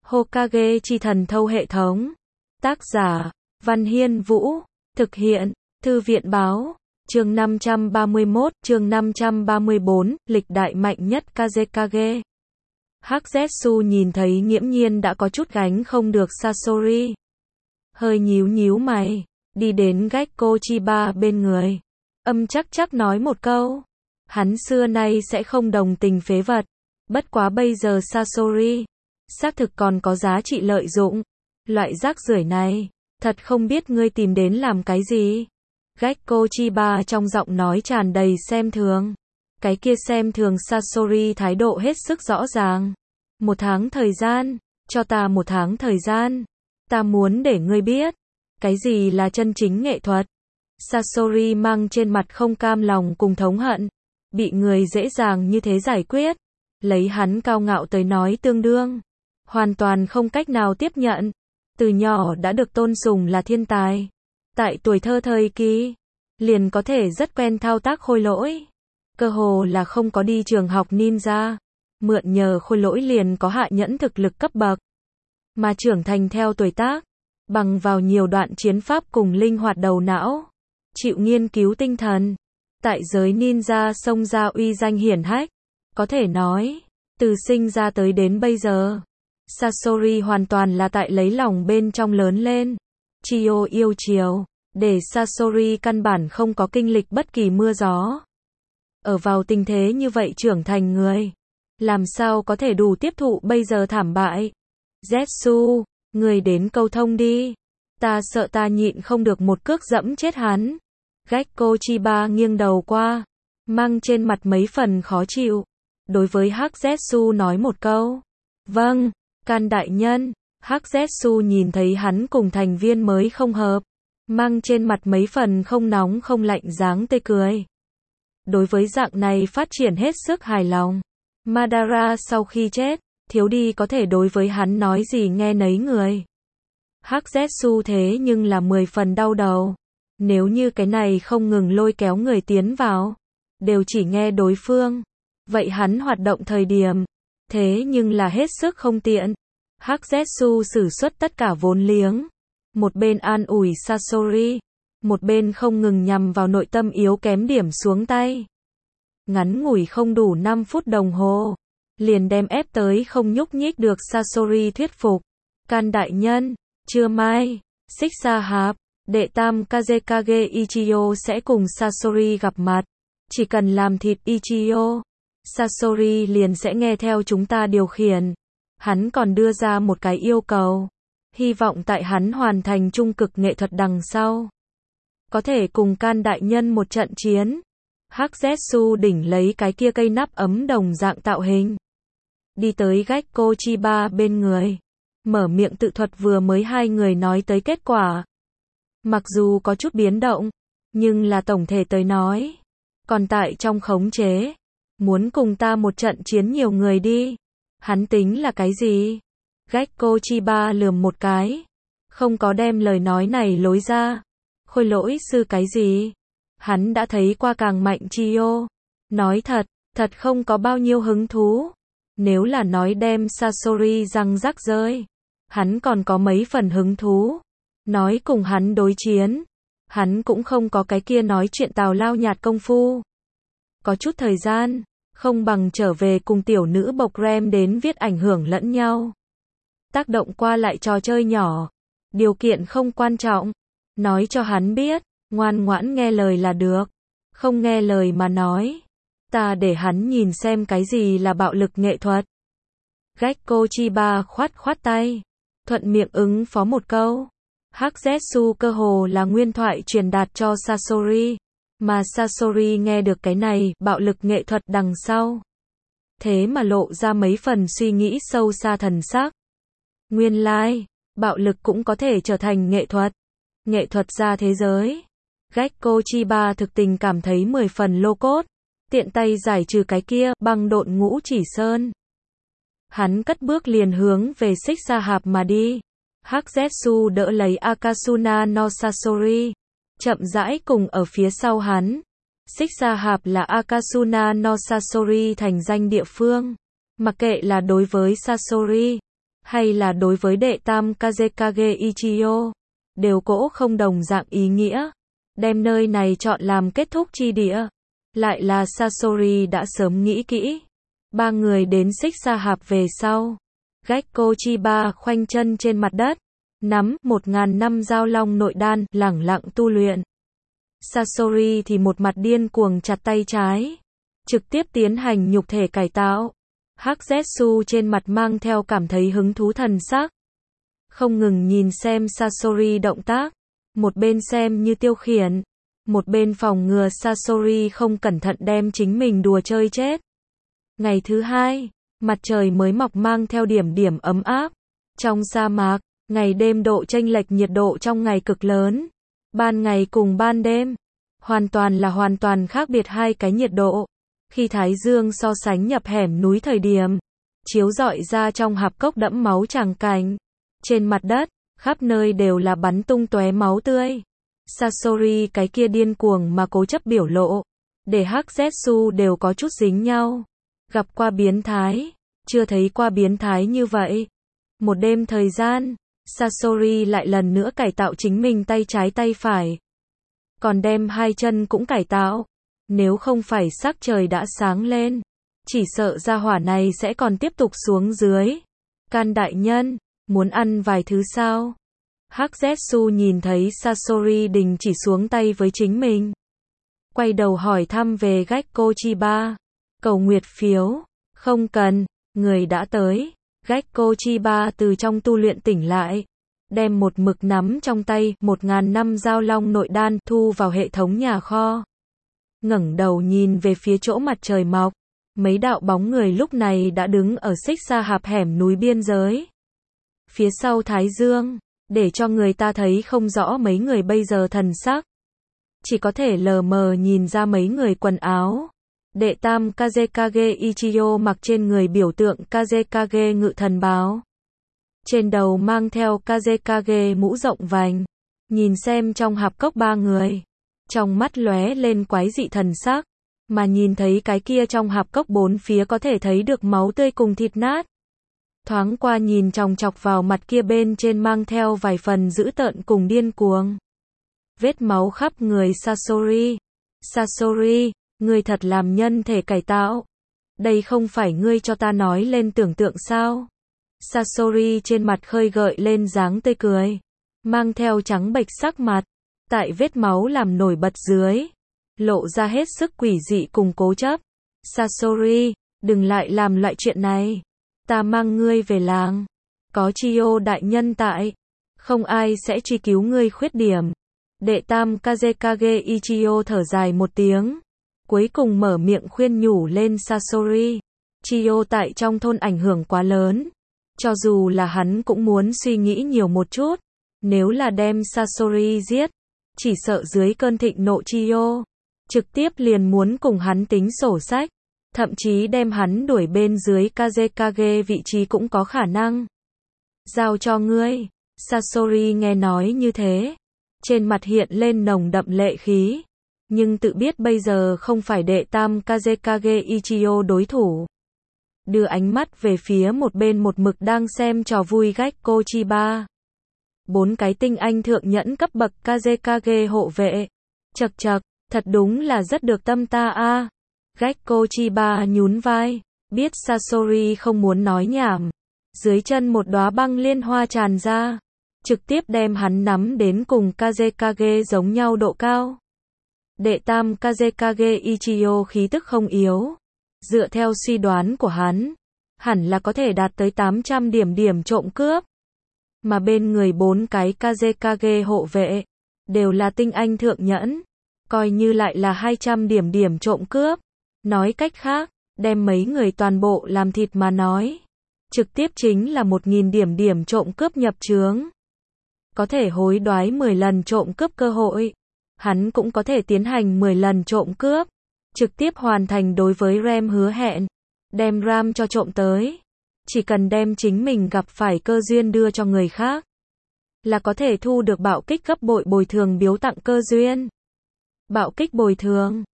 Hokage chi thần thâu hệ thống. Tác giả, Văn Hiên Vũ. Thực hiện, Thư viện Báo. Chương 531, chương 534, lịch đại mạnh nhất Kazekage. Hắc Zetsu nhìn thấy nghiễm nhiên đã có chút gánh không được Sasori. Hơi nhíu nhíu mày, đi đến Gekko Chiba bên người. Chắc nói một câu. Hắn xưa nay sẽ không đồng tình phế vật. Bất quá bây giờ Sasori xác thực còn có giá trị lợi dụng. Loại rác rưởi này, thật không biết ngươi tìm đến làm cái gì. Gekko Chiba trong giọng nói tràn đầy xem thường. Cái kia xem thường Sasori thái độ hết sức rõ ràng. 1 tháng thời gian, cho ta 1 tháng thời gian. Ta muốn để ngươi biết, cái gì là chân chính nghệ thuật. Sasori mang trên mặt không cam lòng cùng thống hận. Bị người dễ dàng như thế giải quyết. Lấy hắn cao ngạo tới nói tương đương. Hoàn toàn không cách nào tiếp nhận. Từ nhỏ đã được tôn sùng là thiên tài. Tại tuổi thơ thời kỳ, liền có thể rất quen thao tác khôi lỗi. Cơ hồ là không có đi trường học ninja. Mượn nhờ khôi lỗi liền có hạ nhẫn thực lực cấp bậc. Mà trưởng thành theo tuổi tác, bằng vào nhiều đoạn chiến pháp cùng linh hoạt đầu não. Chịu nghiên cứu tinh thần. Tại giới ninja xông ra uy danh hiển hách. Có thể nói, từ sinh ra tới đến bây giờ, Sasori hoàn toàn là tại lấy lòng bên trong lớn lên. Chiyo yêu chiều, để Sasori căn bản không có kinh lịch bất kỳ mưa gió. Ở vào tình thế như vậy trưởng thành người, làm sao có thể đủ tiếp thụ bây giờ thảm bại. Zetsu, người đến câu thông đi. Ta sợ ta nhịn không được một cước dẫm chết hắn. Gekko Chiba nghiêng đầu qua, mang trên mặt mấy phần khó chịu. Đối với Hắc Zetsu nói một câu. Vâng, Can đại nhân. Hắc Zetsu nhìn thấy hắn cùng thành viên mới không hợp. Mang trên mặt mấy phần không nóng không lạnh dáng tươi cười. Đối với dạng này phát triển hết sức hài lòng. Madara sau khi chết, thiếu đi có thể đối với hắn nói gì nghe nấy người. Hắc Zetsu thế nhưng là 10 phần đau đầu. Nếu như cái này không ngừng lôi kéo người tiến vào, đều chỉ nghe đối phương. Vậy hắn hoạt động thời điểm, thế nhưng là hết sức không tiện. Hắc Zetsu sử xuất tất cả vốn liếng. Một bên an ủi Sasori, một bên không ngừng nhằm vào nội tâm yếu kém điểm xuống tay. Ngắn ngủi không đủ 5 phút đồng hồ, liền đem ép tới không nhúc nhích được Sasori thuyết phục. Can đại nhân, trưa mai, Xích Sa Hạp, đệ tam Kazekage Ichiyo sẽ cùng Sasori gặp mặt. Chỉ cần làm thịt Ichiyo, Sasori liền sẽ nghe theo chúng ta điều khiển. Hắn còn đưa ra một cái yêu cầu. Hy vọng tại hắn hoàn thành trung cực nghệ thuật đằng sau, có thể cùng Can đại nhân một trận chiến. Hắc Zetsu đỉnh lấy cái kia cây nắp ấm đồng dạng tạo hình. Đi tới Gekko Chiba bên người. Mở miệng tự thuật vừa mới hai người nói tới kết quả. Mặc dù có chút biến động, nhưng là tổng thể tới nói. Còn tại trong khống chế. Muốn cùng ta một trận chiến nhiều người đi. Hắn tính là cái gì? Gekko Chiba lườm một cái. Không có đem lời nói này lối ra. Khôi lỗi sư cái gì? Hắn đã thấy qua càng mạnh Chiyo. Nói thật không có bao nhiêu hứng thú. Nếu là nói đem Sasori răng rắc rơi, hắn còn có mấy phần hứng thú. Nói cùng hắn đối chiến, hắn cũng không có cái kia nói chuyện tào lao nhạt công phu. Có chút thời gian, không bằng trở về cùng tiểu nữ bộc rem đến viết ảnh hưởng lẫn nhau. Tác động qua lại trò chơi nhỏ. Điều kiện không quan trọng. Nói cho hắn biết, ngoan ngoãn nghe lời là được. Không nghe lời mà nói, ta để hắn nhìn xem cái gì là bạo lực nghệ thuật. Gekko Chiba khoát tay, thuận miệng ứng phó một câu. Hắc Zetsu cơ hồ là nguyên thoại truyền đạt cho Sasori. Mà Sasori nghe được cái này, bạo lực nghệ thuật đằng sau. Thế mà lộ ra mấy phần suy nghĩ sâu xa thần sắc. Nguyên lai, bạo lực cũng có thể trở thành nghệ thuật. Nghệ thuật ra thế giới. Gekko Chiba thực tình cảm thấy 10 phần lô cốt. Tiện tay giải trừ cái kia, băng độn ngũ chỉ sơn. Hắn cất bước liền hướng về Xích Sa Hạp mà đi. Hắc Zetsu đỡ lấy Akasuna no Sasori. Chậm rãi cùng ở phía sau hắn. Xích Sa Hạp là Akasuna no Sasori thành danh địa phương. Mặc kệ là đối với Sasori, hay là đối với đệ tam Kazekage Ichigo, đều cỗ không đồng dạng ý nghĩa. Đem nơi này chọn làm kết thúc chi địa. Lại là Sasori đã sớm nghĩ kỹ. Ba người đến xích sa hạp về sau. Gekko Chiba khoanh chân trên mặt đất. Nắm 1000 năm giao long nội đan, lẳng lặng tu luyện. Sasori thì một mặt điên cuồng chặt tay trái. Trực tiếp tiến hành nhục thể cải tạo. Hắc Zetsu trên mặt mang theo cảm thấy hứng thú thần sắc. Không ngừng nhìn xem Sasori động tác. Một bên xem như tiêu khiển. Một bên phòng ngừa Sasori không cẩn thận đem chính mình đùa chơi chết. Ngày thứ hai, mặt trời mới mọc mang theo điểm điểm ấm áp. Trong sa mạc, ngày đêm độ chênh lệch nhiệt độ trong ngày cực lớn. Ban ngày cùng ban đêm, hoàn toàn khác biệt hai cái nhiệt độ. Khi Thái Dương so sánh nhập hẻm núi thời điểm, chiếu rọi ra trong hạp cốc đẫm máu tràng cảnh. Trên mặt đất, khắp nơi đều là bắn tung tóe máu tươi. Sasori cái kia điên cuồng mà cố chấp biểu lộ, để Hắc Zetsu đều có chút dính nhau. Gặp qua biến thái, chưa thấy qua biến thái như vậy. Một đêm thời gian, Sasori lại lần nữa cải tạo chính mình tay trái tay phải. Còn đem hai chân cũng cải tạo. Nếu không phải sắc trời đã sáng lên, chỉ sợ gia hỏa này sẽ còn tiếp tục xuống dưới. Can đại nhân, muốn ăn vài thứ sao? Hắc Zetsu nhìn thấy Sasori đình chỉ xuống tay với chính mình. Quay đầu hỏi thăm về Gekko Chiba. Cầu nguyệt phiếu. Không cần, người đã tới. Gekko Chiba từ trong tu luyện tỉnh lại. Đem một mực nắm trong tay 1000 năm giao long nội đan thu vào hệ thống nhà kho. Ngẩng đầu nhìn về phía chỗ mặt trời mọc. Mấy đạo bóng người lúc này đã đứng ở xích sa hạp hẻm núi biên giới. Phía sau Thái Dương, để cho người ta thấy không rõ mấy người bây giờ thần sắc. Chỉ có thể lờ mờ nhìn ra mấy người quần áo. Đệ tam Kazekage Ichigo mặc trên người biểu tượng Kazekage ngự thần báo. Trên đầu mang theo Kazekage mũ rộng vành. Nhìn xem trong hạp cốc ba người. Trong mắt lóe lên quái dị thần sắc. Mà nhìn thấy cái kia trong hạp cốc bốn phía có thể thấy được máu tươi cùng thịt nát. Thoáng qua nhìn chòng chọc vào mặt kia bên trên mang theo vài phần dữ tợn cùng điên cuồng. Vết máu khắp người Sasori. Sasori, ngươi thật làm nhân thể cải tạo. Đây không phải ngươi cho ta nói lên tưởng tượng sao? Sasori trên mặt khơi gợi lên dáng tươi cười. Mang theo trắng bệch sắc mặt. Tại vết máu làm nổi bật dưới. Lộ ra hết sức quỷ dị cùng cố chấp. Sasori, đừng lại làm loại chuyện này. Ta mang ngươi về làng. Có Chiyo đại nhân tại. Không ai sẽ truy cứu ngươi khuyết điểm. Đệ tam Kazekage Ichigo thở dài một tiếng. Cuối cùng mở miệng khuyên nhủ lên Sasori. Chiyo tại trong thôn ảnh hưởng quá lớn. Cho dù là hắn cũng muốn suy nghĩ nhiều một chút. Nếu là đem Sasori giết, chỉ sợ dưới cơn thịnh nộ Chiyo, trực tiếp liền muốn cùng hắn tính sổ sách. Thậm chí đem hắn đuổi bên dưới Kazekage vị trí cũng có khả năng. Giao cho ngươi. Sasori nghe nói như thế. Trên mặt hiện lên nồng đậm lệ khí. Nhưng tự biết bây giờ không phải đệ tam Kazekage Ichigo đối thủ. Đưa ánh mắt về phía một bên một mực đang xem trò vui Gekko Chiba. 4 cái tinh anh thượng nhẫn cấp bậc Kazekage hộ vệ. Chậc chậc, thật đúng là rất được tâm ta a. Gekko Chiba nhún vai, biết Sasori không muốn nói nhảm. Dưới chân một đóa băng liên hoa tràn ra, trực tiếp đem hắn nắm đến cùng Kazekage giống nhau độ cao. Đệ tam Kazekage Ichigo khí tức không yếu. Dựa theo suy đoán của hắn, hẳn là có thể đạt tới 800 điểm trộm cướp. Mà bên người 4 cái Kazekage hộ vệ, đều là tinh anh thượng nhẫn. Coi như lại là 200 điểm trộm cướp. Nói cách khác, đem mấy người toàn bộ làm thịt mà nói. Trực tiếp chính là 1000 điểm trộm cướp nhập chướng. Có thể hối đoái 10 lần trộm cướp cơ hội. Hắn cũng có thể tiến hành 10 lần trộm cướp. Trực tiếp hoàn thành đối với Ram hứa hẹn. Đem Ram cho trộm tới. Chỉ cần đem chính mình gặp phải cơ duyên đưa cho người khác. Là có thể thu được bạo kích gấp bội bồi thường biếu tặng cơ duyên. Bạo kích bồi thường.